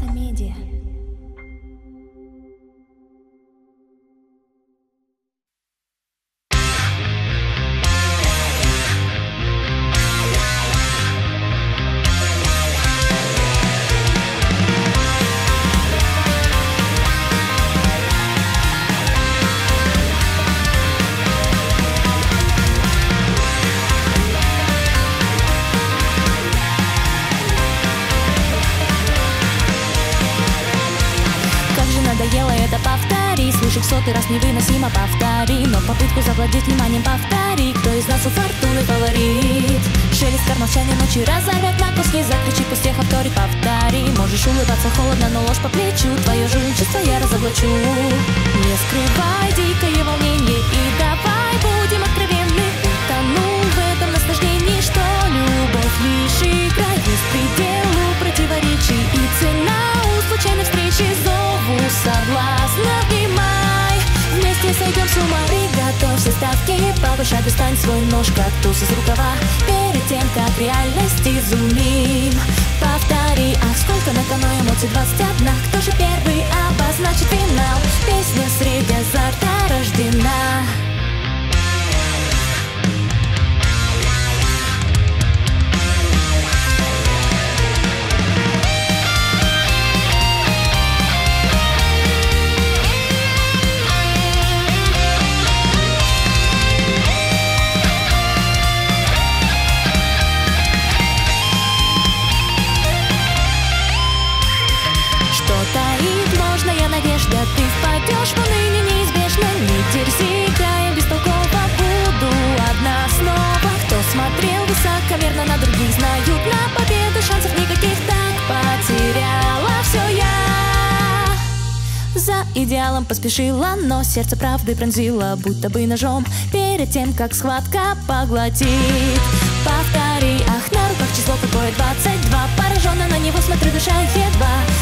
Медиа. Надоело это, повтори. Слышать в сотый раз невыносимо, повтори. Но попытку завладеть вниманием повтори. Кто из нас у фортуны фаворит? Шелест кар молчания ночи разорвет на куски. Закричи, пусть тех авторит, повтори. Можешь улыбаться холодно, но ложь по плечу. Твое жульничество я разоблачу. Не скрывай дикое волнение и давай будем откровенны. Утонул в этом наслаждении, что любовь лишь игра. Есть пределу противоречий и цена у случайной встречи. Зову соблазна, внимай. Вместе сойдем с ума. Приготовься ставки повышать, достань свой нож, как туз из рукава. Перед тем, как реальность изумим, повтори. Ах, сколько на кону эмоций, 21. Кто же первый обозначит финал? Песня среди азарта рождена. Таит ложная надежда, ты впадешь в уныние неизбежно. Не дерзи, играя бестолково, буду одна снова. Кто смотрел высокомерно на других, знают, на победу шансов никаких. Так потеряла все я. За идеалом поспешила, но сердце правды пронзило, будто бы ножом, перед тем, как схватка поглотит. Повтори, ах, на руках число какое, 22. Пораженно на него смотрю, душа едва